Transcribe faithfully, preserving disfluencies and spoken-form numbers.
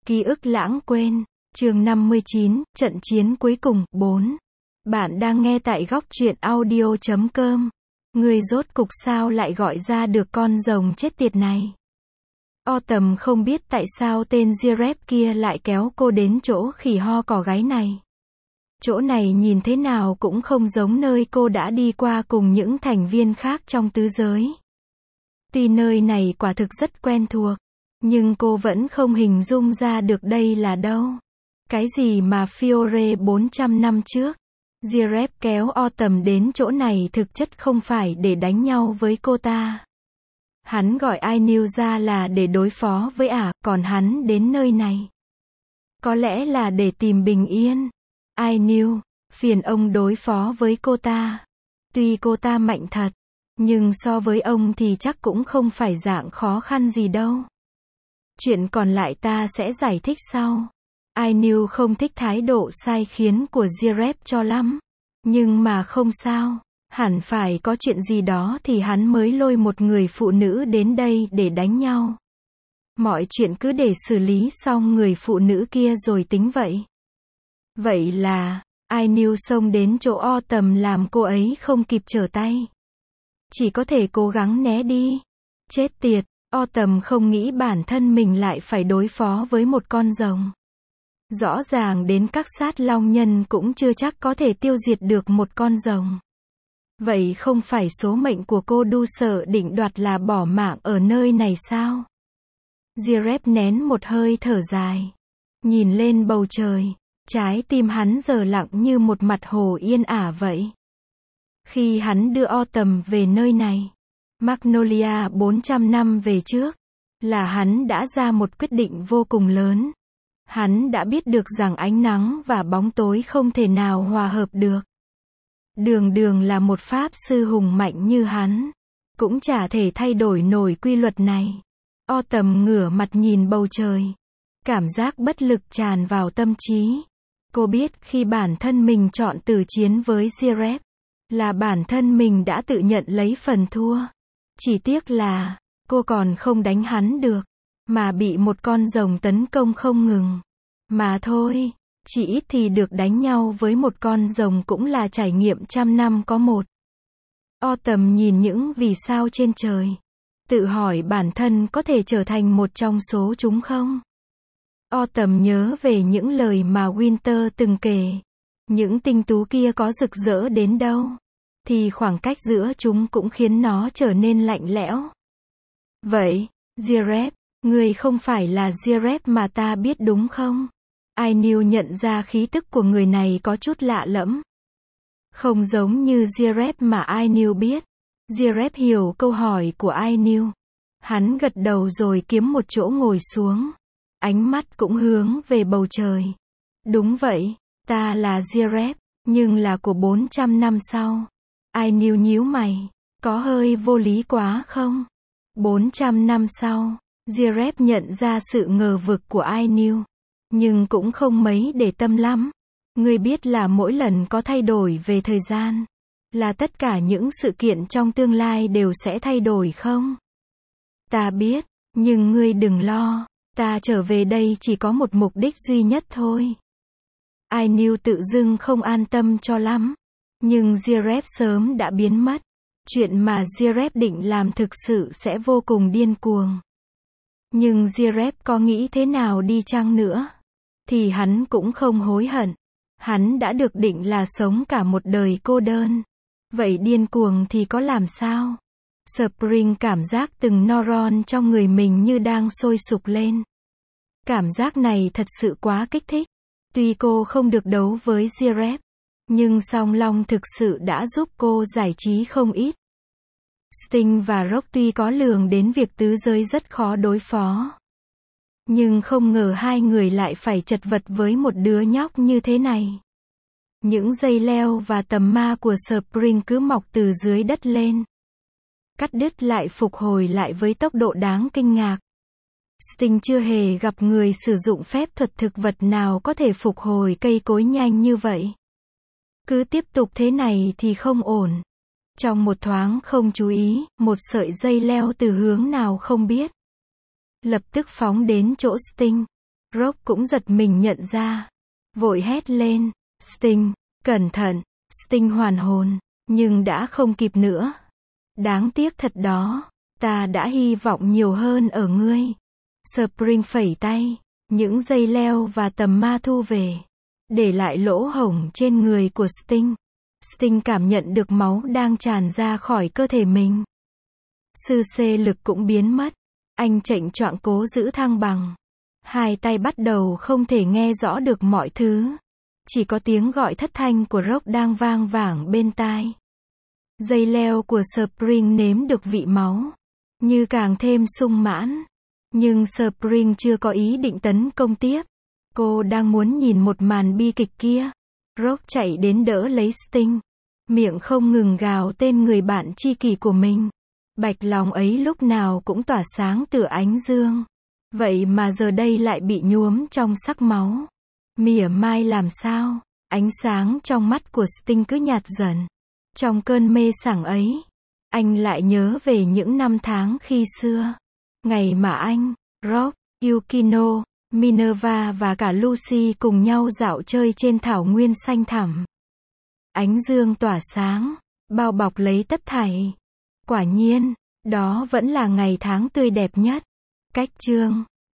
Ký ức lãng quên. Chương năm mươi chín, trận chiến cuối cùng, bốn. Bạn đang nghe tại góc truyện audio chấm com. Người rốt cục sao lại gọi ra được con rồng chết tiệt này. Autumn không biết tại sao tên Zirep kia lại kéo cô đến chỗ khỉ ho cò gáy này. Chỗ này nhìn thế nào cũng không giống nơi cô đã đi qua cùng những thành viên khác trong tứ giới. Tuy nơi này quả thực rất quen thuộc, nhưng cô vẫn không hình dung ra được đây là đâu. Cái gì mà Fiore bốn trăm năm trước, Zirep kéo Autumn đến chỗ này thực chất không phải để đánh nhau với cô ta. Hắn gọi Ainil ra là để đối phó với ả, còn hắn đến nơi này có lẽ là để tìm bình yên. Ainil, phiền ông đối phó với cô ta. Tuy cô ta mạnh thật, nhưng so với ông thì chắc cũng không phải dạng khó khăn gì đâu. Chuyện còn lại ta sẽ giải thích sau. Ainil không thích thái độ sai khiến của Zirep cho lắm. Nhưng mà không sao. Hẳn phải có chuyện gì đó thì hắn mới lôi một người phụ nữ đến đây để đánh nhau. Mọi chuyện cứ để xử lý xong người phụ nữ kia rồi tính vậy. Vậy là, Ainil xông đến chỗ Autumn làm cô ấy không kịp trở tay. Chỉ có thể cố gắng né đi. Chết tiệt, Autumn không nghĩ bản thân mình lại phải đối phó với một con rồng. Rõ ràng đến các sát long nhân cũng chưa chắc có thể tiêu diệt được một con rồng. Vậy không phải số mệnh của cô đu sợ định đoạt là bỏ mạng ở nơi này sao? Zirep nén một hơi thở dài. Nhìn lên bầu trời, trái tim hắn giờ lặng như một mặt hồ yên ả vậy. Khi hắn đưa Autumn về nơi này, Magnolia bốn trăm năm về trước, là hắn đã ra một quyết định vô cùng lớn. Hắn đã biết được rằng ánh nắng và bóng tối không thể nào hòa hợp được. Đường đường là một pháp sư hùng mạnh như hắn, cũng chả thể thay đổi nổi quy luật này. Autumn ngửa mặt nhìn bầu trời. Cảm giác bất lực tràn vào tâm trí. Cô biết khi bản thân mình chọn tử chiến với Zirep, là bản thân mình đã tự nhận lấy phần thua. Chỉ tiếc là, cô còn không đánh hắn được, mà bị một con rồng tấn công không ngừng. Mà thôi, chỉ ít thì được đánh nhau với một con rồng cũng là trải nghiệm trăm năm có một. Autumn nhìn những vì sao trên trời. Tự hỏi bản thân có thể trở thành một trong số chúng không? Autumn nhớ về những lời mà Winter từng kể. Những tinh tú kia có rực rỡ đến đâu, thì khoảng cách giữa chúng cũng khiến nó trở nên lạnh lẽo. Vậy, Zirep, người không phải là Zirep mà ta biết đúng không? Ainil nhận ra khí tức của người này có chút lạ lẫm. Không giống như Zirep mà Ainil biết. Zirep hiểu câu hỏi của Ainil. Hắn gật đầu rồi kiếm một chỗ ngồi xuống. Ánh mắt cũng hướng về bầu trời. Đúng vậy, ta là Zirep, nhưng là của bốn trăm năm sau. Ainil nhíu mày. Có hơi vô lý quá không? bốn trăm năm sau, Zirep nhận ra sự ngờ vực của Ainil. Nhưng cũng không mấy để tâm lắm. Ngươi biết là mỗi lần có thay đổi về thời gian, là tất cả những sự kiện trong tương lai đều sẽ thay đổi không? Ta biết, nhưng ngươi đừng lo, ta trở về đây chỉ có một mục đích duy nhất thôi. Ainil tự dưng không an tâm cho lắm. Nhưng Zirep sớm đã biến mất. Chuyện mà Zirep định làm thực sự sẽ vô cùng điên cuồng. Nhưng Zirep có nghĩ thế nào đi chăng nữa, thì hắn cũng không hối hận. Hắn đã được định là sống cả một đời cô đơn. Vậy điên cuồng thì có làm sao? Spring cảm giác từng neuron trong người mình như đang sôi sục lên. Cảm giác này thật sự quá kích thích. Tuy cô không được đấu với Zirep, nhưng song long thực sự đã giúp cô giải trí không ít. Sting và Rock tuy có lường đến việc tứ giới rất khó đối phó, nhưng không ngờ hai người lại phải chật vật với một đứa nhóc như thế này. Những dây leo và tầm ma của Spring cứ mọc từ dưới đất lên, cắt đứt lại phục hồi lại với tốc độ đáng kinh ngạc. Sting chưa hề gặp người sử dụng phép thuật thực vật nào có thể phục hồi cây cối nhanh như vậy. Cứ tiếp tục thế này thì không ổn. Trong một thoáng không chú ý, một sợi dây leo từ hướng nào không biết lập tức phóng đến chỗ Sting. Rock cũng giật mình nhận ra. Vội hét lên. Sting, cẩn thận. Sting hoàn hồn. Nhưng đã không kịp nữa. Đáng tiếc thật đó. Ta đã hy vọng nhiều hơn ở ngươi. Spring phẩy tay. Những dây leo và tầm ma thu về. Để lại lỗ hổng trên người của Sting. Sting cảm nhận được máu đang tràn ra khỏi cơ thể mình. Sư xê lực cũng biến mất. Anh chệnh choạng cố giữ thăng bằng. Hai tay bắt đầu không thể nghe rõ được mọi thứ. Chỉ có tiếng gọi thất thanh của Rock đang vang vảng bên tai. Dây leo của Spring nếm được vị máu. Như càng thêm sung mãn. Nhưng Spring chưa có ý định tấn công tiếp. Cô đang muốn nhìn một màn bi kịch kia. Rock chạy đến đỡ lấy Sting. Miệng không ngừng gào tên người bạn tri kỷ của mình. Bạch lòng ấy lúc nào cũng tỏa sáng từ ánh dương. Vậy mà giờ đây lại bị nhuốm trong sắc máu. Mỉa mai làm sao? Ánh sáng trong mắt của Sting cứ nhạt dần. Trong cơn mê sảng ấy, anh lại nhớ về những năm tháng khi xưa. Ngày mà anh, Rock, Yukino, Minerva và cả Lucy cùng nhau dạo chơi trên thảo nguyên xanh thẳm. Ánh dương tỏa sáng, bao bọc lấy tất thảy. Quả nhiên, đó vẫn là ngày tháng tươi đẹp nhất. Cách chương